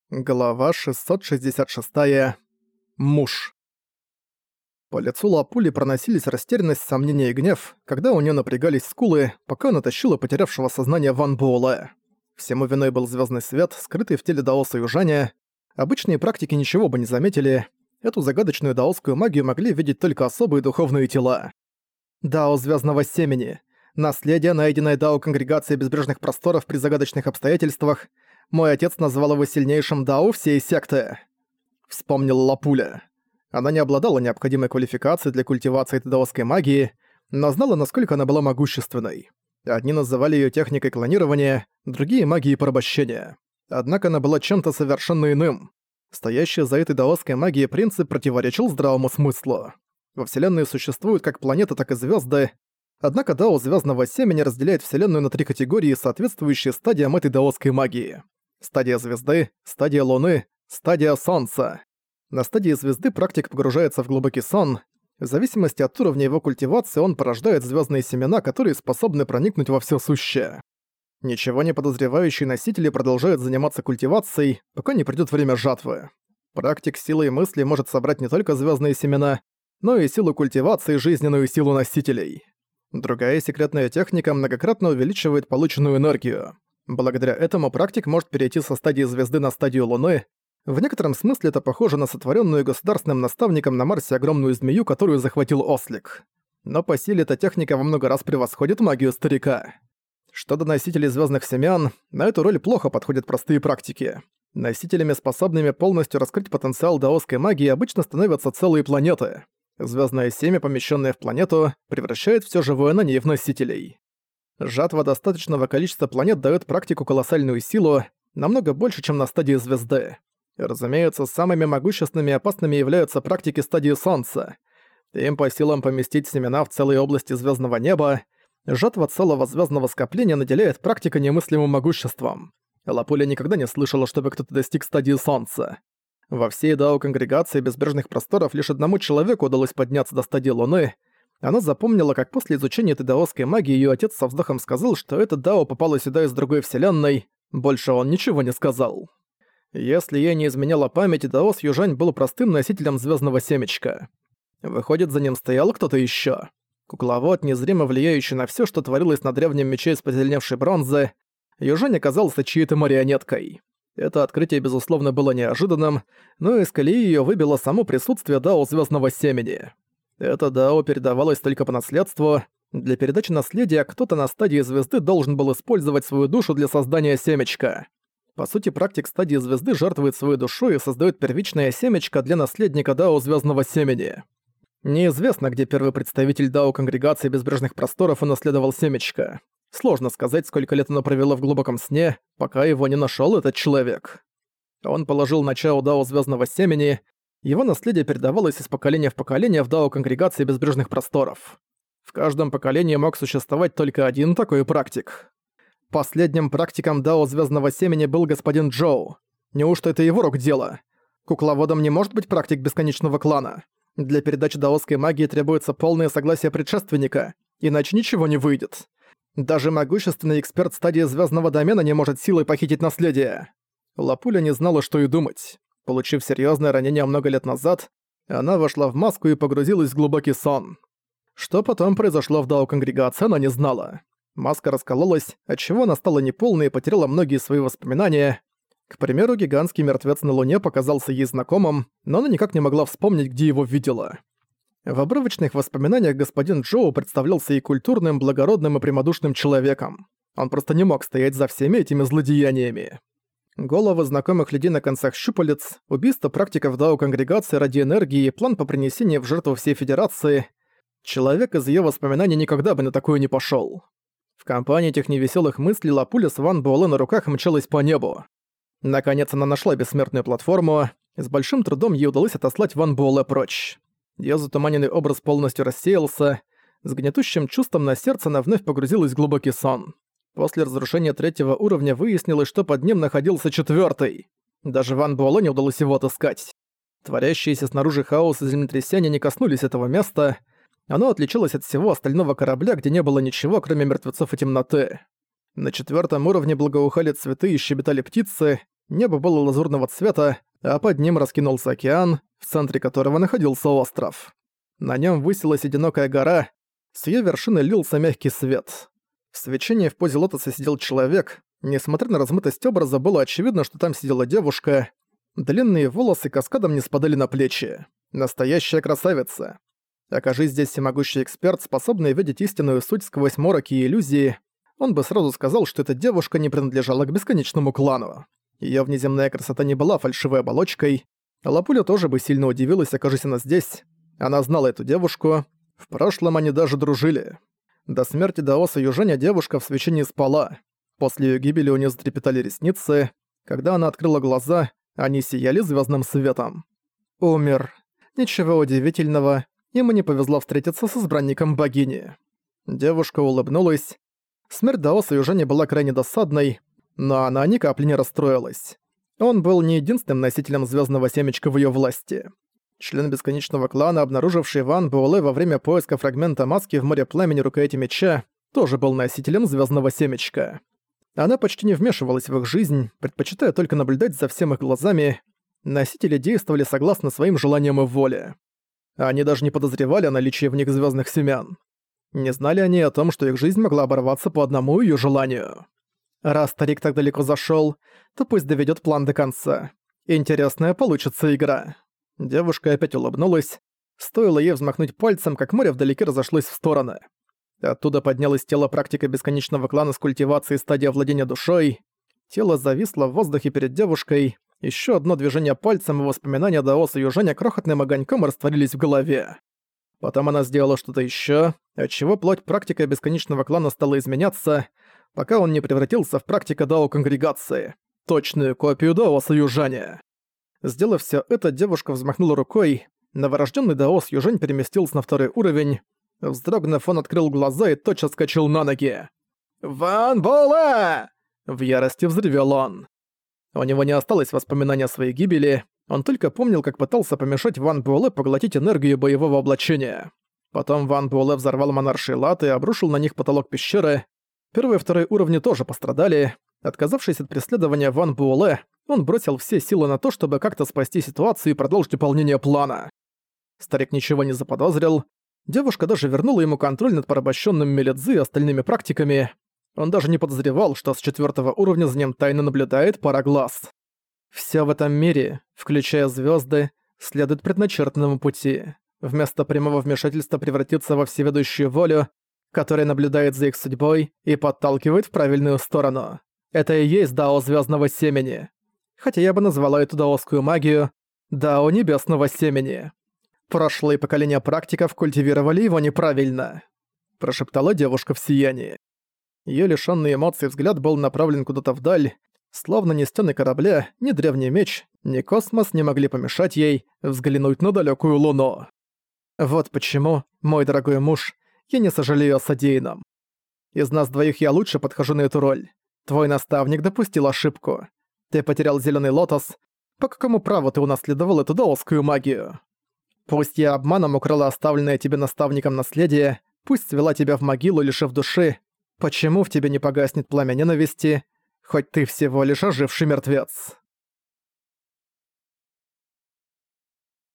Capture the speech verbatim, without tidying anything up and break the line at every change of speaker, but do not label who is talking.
Глава шестьсот шестьдесят шесть. Муж. По лицу Лапули проносились растерянность, сомнения и гнев, когда у нее напрягались скулы, пока она тащила потерявшего сознание Ван Буэлэ. Всему виной был звездный свет, скрытый в теле даоса южаня. Обычные практики ничего бы не заметили. Эту загадочную даосскую магию могли видеть только особые духовные тела. Дао звездного семени. Наследие, найденное дао Конгрегации Безбрежных Просторов при загадочных обстоятельствах. Мой отец назвал его сильнейшим дао всей секты. Вспомнила Лапуля. Она не обладала необходимой квалификацией для культивации этой даосской магии, но знала, насколько она была могущественной. Одни называли её техникой клонирования, другие — магией порабощения. Однако она была чем-то совершенно иным. Стоящий за этой даосской магией принцип противоречил здравому смыслу. Во Вселенной существуют как планеты, так и звёзды. Однако дао звёздного семени разделяет Вселенную на три категории, соответствующие стадиям этой даосской магии. Стадия звезды, стадия луны, стадия солнца. На стадии звезды практик погружается в глубокий сон. В зависимости от уровня его культивации он порождает звездные семена, которые способны проникнуть во всё сущее. Ничего не подозревающие носители продолжают заниматься культивацией, пока не придёт время жатвы. Практик силой мысли может собрать не только звездные семена, но и силу культивации и жизненную силу носителей. Другая секретная техника многократно увеличивает полученную энергию. Благодаря этому практик может перейти со стадии звезды на стадию Луны. В некотором смысле это похоже на сотворенную государственным наставником на Марсе огромную змею, которую захватил ослик. Но по силе эта техника во много раз превосходит магию старика. Что до носителей звездных семян, на эту роль плохо подходят простые практики. Носителями, способными полностью раскрыть потенциал даосской магии, обычно становятся целые планеты. Звездное семя, помещенное в планету, превращает все живое на ней в носителей. Жатва достаточного количества планет дает практику колоссальную силу, намного больше, чем на стадии звезды. Разумеется, самыми могущественными и опасными являются практики стадии Солнца. Им по силам поместить семена в целые области звездного неба. Жатва целого звездного скопления наделяет практика немыслимым могуществом. Лапуля никогда не слышала, чтобы кто-то достиг стадии Солнца. Во всей дао Конгрегации Безбрежных Просторов лишь одному человеку удалось подняться до стадии Луны. Она запомнила, как после изучения этой даосской магии её отец со вздохом сказал, что эта дао попала сюда из другой вселенной. Больше он ничего не сказал. Если ей не изменяла память, даос Южань был простым носителем звездного семечка. Выходит, за ним стоял кто-то ещё. Кукловод, незримо влияющий на всё, что творилось на древнем мече из позеленевшей бронзы, Южань оказался чьей-то марионеткой. Это открытие, безусловно, было неожиданным, но из колеи её выбило само присутствие дао звездного семени. Это дао передавалось только по наследству. Для передачи наследия кто-то на стадии звезды должен был использовать свою душу для создания семечка. По сути, практик стадии звезды жертвует свою душу и создает первичное семечко для наследника дао звездного семени. Неизвестно, где первый представитель дао Конгрегации Безбрежных Просторов унаследовал семечко. Сложно сказать, сколько лет оно провело в глубоком сне, пока его не нашел этот человек. Он положил начало дао звездного семени. Его наследие передавалось из поколения в поколение в дао Конгрегации Безбрежных Просторов. В каждом поколении мог существовать только один такой практик. Последним практиком дао звездного семени был господин Джоу. Неужто это его рук дело? Кукловодом не может быть практик бесконечного клана. Для передачи даосской магии требуется полное согласие предшественника, иначе ничего не выйдет. Даже могущественный эксперт стадии звездного домена не может силой похитить наследие. Лапуля не знала, что и думать. Получив серьезное ранение много лет назад, она вошла в маску и погрузилась в глубокий сон. Что потом произошло в дао Конгрегации, она не знала. Маска раскололась, отчего она стала неполной и потеряла многие свои воспоминания. К примеру, гигантский мертвец на Луне показался ей знакомым, но она никак не могла вспомнить, где его видела. В обрывочных воспоминаниях господин Джоу представлялся ей культурным, благородным и прямодушным человеком. Он просто не мог стоять за всеми этими злодеяниями. Головы знакомых людей на концах щупалец, убийство практиков дао Конгрегации ради энергии и план по принесению в жертву всей Федерации. Человек из её воспоминаний никогда бы на такое не пошёл. В компании этих невесёлых мыслей Лапуля с Ван Буэлэ на руках мчалась по небу. Наконец она нашла бессмертную платформу. С большим трудом ей удалось отослать Ван Буэлэ прочь. Её затуманенный образ полностью рассеялся. С гнетущим чувством на сердце она вновь погрузилась в глубокий сон. После разрушения третьего уровня выяснилось, что под ним находился четвёртый. Даже Ван Буэлэ не удалось его отыскать. Творящиеся снаружи хаос и землетрясения не коснулись этого места. Оно отличалось от всего остального корабля, где не было ничего, кроме мертвецов и темноты. На четвёртом уровне благоухали цветы и щебетали птицы, Небо было лазурного цвета, а под ним раскинулся океан, в центре которого находился остров. На нем высилась одинокая гора, с её вершины лился мягкий свет. В свечении в позе лотоса сидел человек. Несмотря на размытость образа, было очевидно, что там сидела девушка. Длинные волосы каскадом не спадали на плечи. Настоящая красавица. Окажись здесь всемогущий эксперт, способный видеть истинную суть сквозь мороки и иллюзии, он бы сразу сказал, что эта девушка не принадлежала к бесконечному клану. Её внеземная красота не была фальшивой оболочкой. Лапуля тоже бы сильно удивилась, окажись она здесь. Она знала эту девушку. В прошлом они даже дружили. До смерти Даоса Южэня девушка в свечении спала. После её гибели у неё затрепетали ресницы. Когда она открыла глаза, они сияли звёздным светом. Умер. Ничего удивительного. Ему не повезло встретиться с избранником богини. Девушка улыбнулась. Смерть Даоса Южэня была крайне досадной, но она ни капли не расстроилась. Он был не единственным носителем звездного семечка в ее власти. Член бесконечного клана, обнаруживший Ван Буэлэ во время поиска фрагмента маски в море пламени рукояти меча, тоже был носителем звездного семечка. Она почти не вмешивалась в их жизнь, предпочитая только наблюдать за всем их глазами. Носители действовали согласно своим желаниям и воле. Они даже не подозревали о наличии в них звездных семян. Не знали они о том, что их жизнь могла оборваться по одному её желанию. Раз старик так далеко зашёл, то пусть доведёт план до конца. Интересная получится игра. Девушка опять улыбнулась. Стоило ей взмахнуть пальцем, как море вдалеке разошлось в стороны. Оттуда поднялось тело практика бесконечного клана с культивацией стадии владения душой. Тело зависло в воздухе перед девушкой. Ещё одно движение пальцем, и воспоминания Даоса Южэня крохотным огоньком растворились в голове. Потом она сделала что-то ещё, отчего плоть практика бесконечного клана стала изменяться, пока он не превратился в практика Дао-конгрегации, точную копию Даоса Южэня. Сделав всё это, девушка взмахнула рукой. Новорождённый Даос Южэнь переместился на второй уровень. Вздрогнув, он открыл глаза и тотчас вскочил на ноги. «Ван Буэлэ!» В ярости взревел он. У него не осталось воспоминаний о своей гибели. Он только помнил, как пытался помешать Ван Буэлэ поглотить энергию боевого облачения. Потом Ван Буэлэ взорвал монаршие латы и обрушил на них потолок пещеры. Первый и второй уровни тоже пострадали. Отказавшись от преследования Ван Буэлэ, он бросил все силы на то, чтобы как-то спасти ситуацию и продолжить выполнение плана. Старик ничего не заподозрил. Девушка даже вернула ему контроль над порабощенным Мелидзи и остальными практиками. Он даже не подозревал, что с четвертого уровня за ним тайно наблюдает пара глаз. Все в этом мире, включая звезды, следует предначертанному пути. Вместо прямого вмешательства превратиться во всеведущую волю, которая наблюдает за их судьбой и подталкивает в правильную сторону. Это и есть Дао Звездного Семени. Хотя я бы назвала эту даосскую магию Дао Небесного Семени. Прошлые поколения практиков культивировали его неправильно, прошептала девушка в сиянии. Её лишённый эмоций взгляд был направлен куда-то вдаль, словно ни стены корабля, ни древний меч, ни космос не могли помешать ей взглянуть на далёкую луну. Вот почему, мой дорогой муж, я не сожалею о содеянном. Из нас двоих я лучше подхожу на эту роль. Твой наставник допустил ошибку. Ты потерял зелёный лотос. По какому праву ты унаследовал эту даосскую магию? Пусть я обманом украла оставленное тебе наставником наследие, пусть свела тебя в могилу, лишив души. Почему в тебе не погаснет пламя ненависти, хоть ты всего лишь оживший мертвец?»